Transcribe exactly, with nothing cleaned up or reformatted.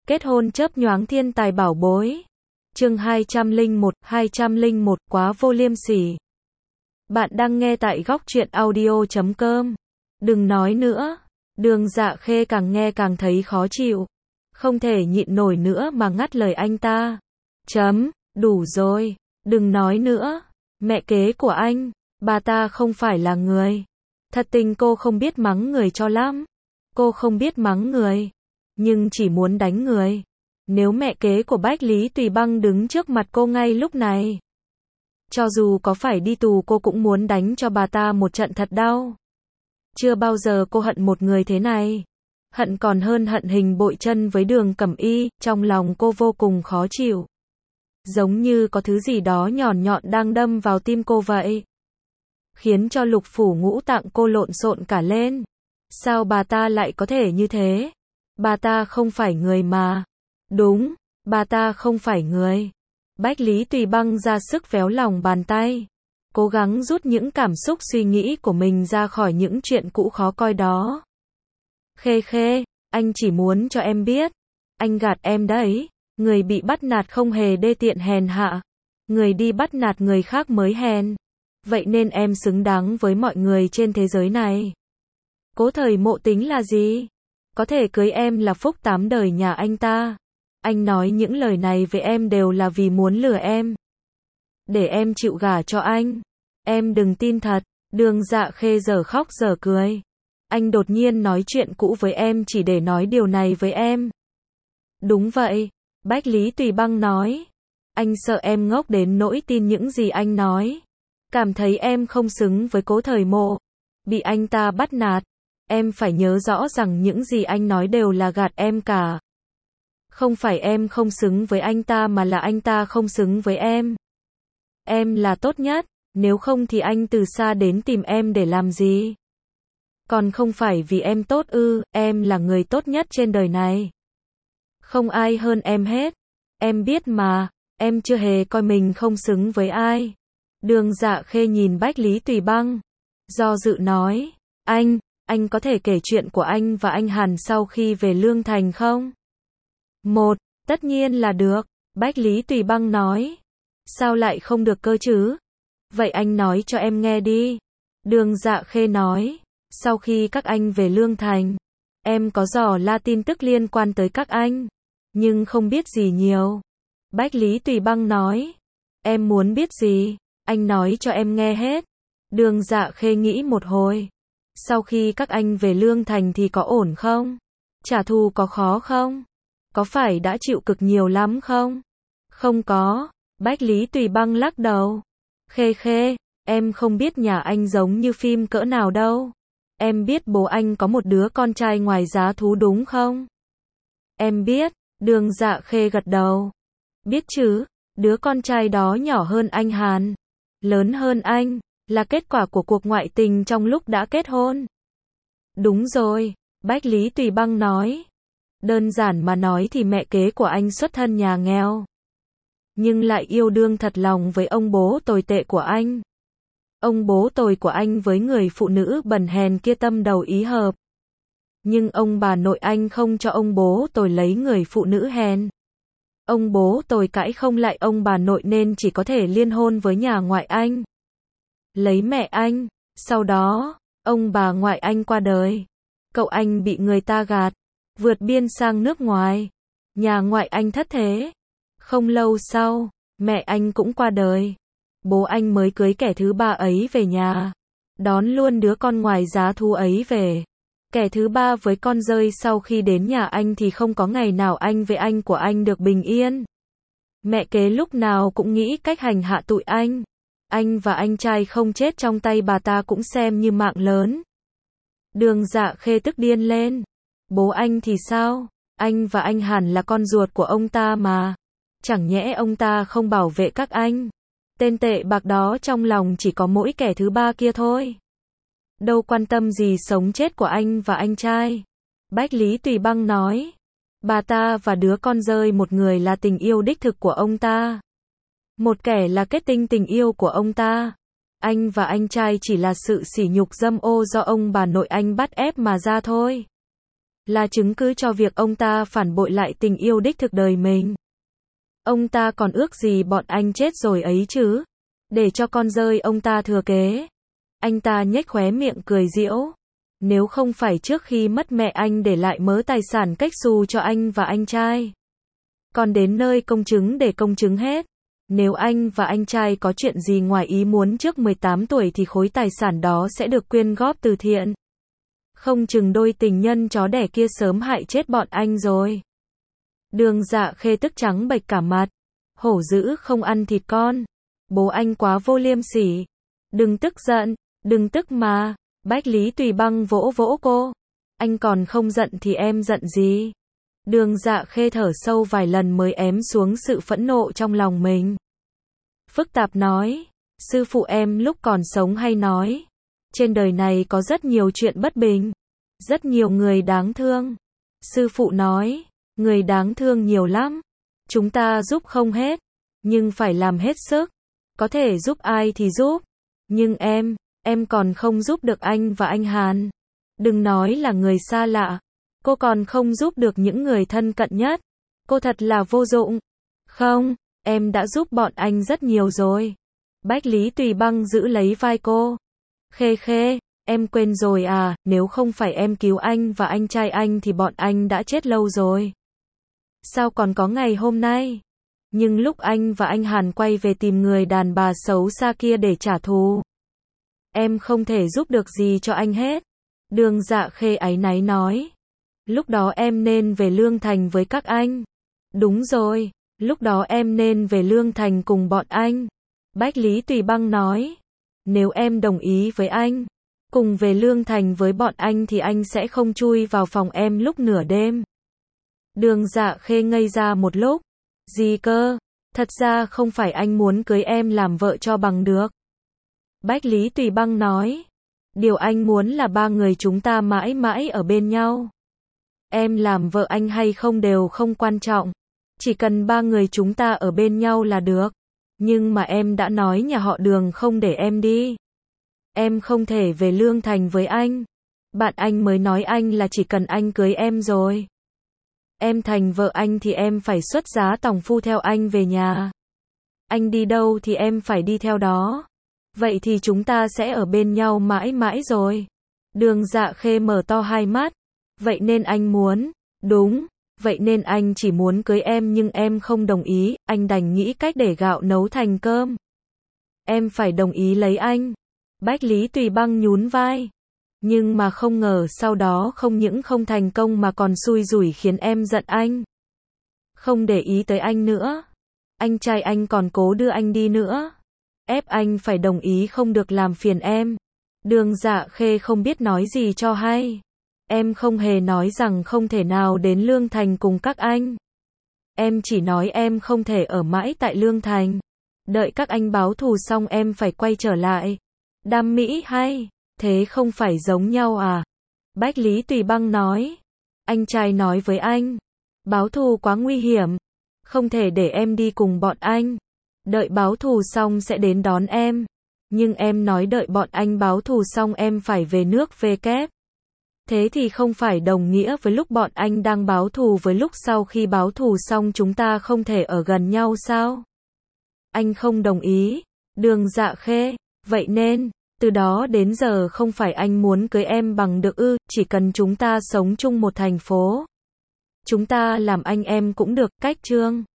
Kết hôn chớp nhoáng thiên tài bảo bối. Chương hai trăm lẻ một, hai trăm lẻ một quá vô liêm sỉ. Bạn đang nghe tại góc truyện audio chấm com. Đừng nói nữa. Đường Dạ Khê càng nghe càng thấy khó chịu. Không thể nhịn nổi nữa mà ngắt lời anh ta. Chấm, đủ rồi. Đừng nói nữa. Mẹ kế của anh, bà ta không phải là người. Thật tình cô không biết mắng người cho lắm. Cô không biết mắng người, nhưng chỉ muốn đánh người. Nếu mẹ kế của Bách Lý Tùy Băng đứng trước mặt cô ngay lúc này, cho dù có phải đi tù cô cũng muốn đánh cho bà ta một trận thật đau. Chưa bao giờ cô hận một người thế này. Hận còn hơn hận hình bội chân với Đường Cẩm Y, trong lòng cô vô cùng khó chịu. Giống như có thứ gì đó nhọn nhọn đang đâm vào tim cô vậy. Khiến cho lục phủ ngũ tạng cô lộn xộn cả lên. Sao bà ta lại có thể như thế? Bà ta không phải người mà. Đúng, bà ta không phải người. Bách Lý Tùy Băng ra sức véo lòng bàn tay. Cố gắng rút những cảm xúc suy nghĩ của mình ra khỏi những chuyện cũ khó coi đó. Khê khê, anh chỉ muốn cho em biết. Anh gạt em đấy. Người bị bắt nạt không hề đê tiện hèn hạ. Người đi bắt nạt người khác mới hèn. Vậy nên em xứng đáng với mọi người trên thế giới này. Cố Thời Mộ tính là gì? Có thể cưới em là phúc tám đời nhà anh ta. Anh nói những lời này với em đều là vì muốn lừa em. Để em chịu gả cho anh. Em đừng tin thật. Đường Dạ Khê giờ khóc giờ cười. Anh đột nhiên nói chuyện cũ với em chỉ để nói điều này với em. Đúng vậy. Bách Lý Tùy Băng nói. Anh sợ em ngốc đến nỗi tin những gì anh nói. Cảm thấy em không xứng với Cố Thời Mộ. Bị anh ta bắt nạt. Em phải nhớ rõ rằng những gì anh nói đều là gạt em cả. Không phải em không xứng với anh ta mà là anh ta không xứng với em. Em là tốt nhất, nếu không thì anh từ xa đến tìm em để làm gì? Còn không phải vì em tốt ư, em là người tốt nhất trên đời này. Không ai hơn em hết. Em biết mà, em chưa hề coi mình không xứng với ai. Đường Dạ Khê nhìn Bách Lý Tùy Băng. Do dự nói, anh, anh có thể kể chuyện của anh và anh Hàn sau khi về Lương Thành không? Một, tất nhiên là được. Bách Lý Tùy Băng nói. Sao lại không được cơ chứ? Vậy anh nói cho em nghe đi. Đường Dạ Khê nói. Sau khi các anh về Lương Thành, em có dò la tin tức liên quan tới các anh, nhưng không biết gì nhiều. Bách Lý Tùy Băng nói. Em muốn biết gì? Anh nói cho em nghe hết. Đường Dạ Khê nghĩ một hồi. Sau khi các anh về Lương Thành thì có ổn không? Trả thù có khó không? Có phải đã chịu cực nhiều lắm không? Không có. Bách Lý Tùy Băng lắc đầu. Khê khê, em không biết nhà anh giống như phim cỡ nào đâu. Em biết bố anh có một đứa con trai ngoài giá thú đúng không? Em biết. Đường Dạ Khê gật đầu. Biết chứ, đứa con trai đó nhỏ hơn anh Hàn, lớn hơn anh, là kết quả của cuộc ngoại tình trong lúc đã kết hôn. Đúng rồi, Bách Lý Tùy Băng nói. Đơn giản mà nói thì mẹ kế của anh xuất thân nhà nghèo, nhưng lại yêu đương thật lòng với ông bố tồi tệ của anh. Ông bố tồi của anh với người phụ nữ bần hèn kia tâm đầu ý hợp. Nhưng ông bà nội anh không cho ông bố tồi lấy người phụ nữ hèn. Ông bố tồi cãi không lại ông bà nội nên chỉ có thể liên hôn với nhà ngoại anh. Lấy mẹ anh. Sau đó, ông bà ngoại anh qua đời. Cậu anh bị người ta gạt, vượt biên sang nước ngoài. Nhà ngoại anh thất thế. Không lâu sau, mẹ anh cũng qua đời. Bố anh mới cưới kẻ thứ ba ấy về nhà. Đón luôn đứa con ngoài giá thú ấy về. Kẻ thứ ba với con rơi sau khi đến nhà anh thì không có ngày nào anh với anh của anh được bình yên. Mẹ kế lúc nào cũng nghĩ cách hành hạ tụi anh. Anh và anh trai không chết trong tay bà ta cũng xem như mạng lớn. Đường Dạ Khê tức điên lên. Bố anh thì sao? Anh và anh Hàn là con ruột của ông ta mà. Chẳng nhẽ ông ta không bảo vệ các anh? Tên tệ bạc đó trong lòng chỉ có mỗi kẻ thứ ba kia thôi. Đâu quan tâm gì sống chết của anh và anh trai. Bách Lý Tùy Băng nói. Bà ta và đứa con rơi một người là tình yêu đích thực của ông ta. Một kẻ là kết tinh tình yêu của ông ta. Anh và anh trai chỉ là sự sỉ nhục dâm ô do ông bà nội anh bắt ép mà ra thôi. là chứng cứ cho việc ông ta phản bội lại tình yêu đích thực đời mình. Ông ta còn ước gì bọn anh chết rồi ấy chứ, để cho con rơi ông ta thừa kế. Anh ta nhếch khóe miệng cười giễu. Nếu không phải trước khi mất mẹ anh để lại mớ tài sản cách xù cho anh và anh trai, còn đến nơi công chứng để công chứng hết. Nếu anh và anh trai có chuyện gì ngoài ý muốn trước mười tám tuổi thì khối tài sản đó sẽ được quyên góp từ thiện. Không chừng đôi tình nhân chó đẻ kia sớm hại chết bọn anh rồi. Đường Dạ Khê tức trắng bệch cả mặt. Hổ dữ không ăn thịt con. Bố anh quá vô liêm sỉ. Đừng tức giận, đừng tức mà. Bách Lý Tùy Băng vỗ vỗ cô. Anh còn không giận thì em giận gì? Đường Dạ Khê thở sâu vài lần mới ém xuống sự phẫn nộ trong lòng mình. Phức tạp nói, sư phụ em lúc còn sống hay nói, trên đời này có rất nhiều chuyện bất bình, rất nhiều người đáng thương. Sư phụ nói, người đáng thương nhiều lắm, chúng ta giúp không hết, nhưng phải làm hết sức, có thể giúp ai thì giúp, nhưng em, em còn không giúp được anh và anh Hàn. Đừng nói là người xa lạ, cô còn không giúp được những người thân cận nhất, cô thật là vô dụng. Không, em đã giúp bọn anh rất nhiều rồi. Bách Lý Tùy Băng giữ lấy vai cô. Khê Khê, em quên rồi à, nếu không phải em cứu anh và anh trai anh thì bọn anh đã chết lâu rồi. Sao còn có ngày hôm nay? Nhưng lúc anh và anh Hàn quay về tìm người đàn bà xấu xa kia để trả thù, em không thể giúp được gì cho anh hết. Đường Dạ Khê áy náy nói. Lúc đó em nên về Lương Thành với các anh. Đúng rồi, lúc đó em nên về Lương Thành cùng bọn anh. Bách Lý Tùy Băng nói. Nếu em đồng ý với anh, cùng về Lương Thành với bọn anh thì anh sẽ không chui vào phòng em lúc nửa đêm. Đường Dạ Khê ngây ra một lúc. Gì cơ? Thật ra không phải anh muốn cưới em làm vợ cho bằng được. Bách Lý Tùy Băng nói. Điều anh muốn là ba người chúng ta mãi mãi ở bên nhau. Em làm vợ anh hay không đều không quan trọng. Chỉ cần ba người chúng ta ở bên nhau là được. Nhưng mà em đã nói nhà họ Đường không để em đi. Em không thể về Lương Thành với anh. Bạn anh mới nói anh là chỉ cần anh cưới em rồi. Em thành vợ anh thì em phải xuất giá tòng phu theo anh về nhà. Anh đi đâu thì em phải đi theo đó. Vậy thì chúng ta sẽ ở bên nhau mãi mãi rồi. Đường Dạ Khê mở to hai mắt. Vậy nên anh muốn. Đúng. Vậy nên anh chỉ muốn cưới em nhưng em không đồng ý. Anh đành nghĩ cách để gạo nấu thành cơm. Em phải đồng ý lấy anh. Bách Lý Tùy Băng nhún vai. Nhưng mà không ngờ sau đó không những không thành công mà còn xui rủi khiến em giận anh. Không để ý tới anh nữa. Anh trai anh còn cố đưa anh đi nữa. Ép anh phải đồng ý không được làm phiền em. Đường Dạ Khê không biết nói gì cho hay. Em không hề nói rằng không thể nào đến Lương Thành cùng các anh. Em chỉ nói em không thể ở mãi tại Lương Thành. Đợi các anh báo thù xong em phải quay trở lại. Đam mỹ hay? Thế không phải giống nhau à? Bách Lý Tùy Băng nói. Anh trai nói với anh. Báo thù quá nguy hiểm. Không thể để em đi cùng bọn anh. Đợi báo thù xong sẽ đến đón em. Nhưng em nói đợi bọn anh báo thù xong em phải về nước về kép. Thế thì không phải đồng nghĩa với lúc bọn anh đang báo thù với lúc sau khi báo thù xong chúng ta không thể ở gần nhau sao? Anh không đồng ý. Đường Dạ Khê. Vậy nên, từ đó đến giờ không phải anh muốn cưới em bằng được ư, chỉ cần chúng ta sống chung một thành phố. Chúng ta làm anh em cũng được, cách chương.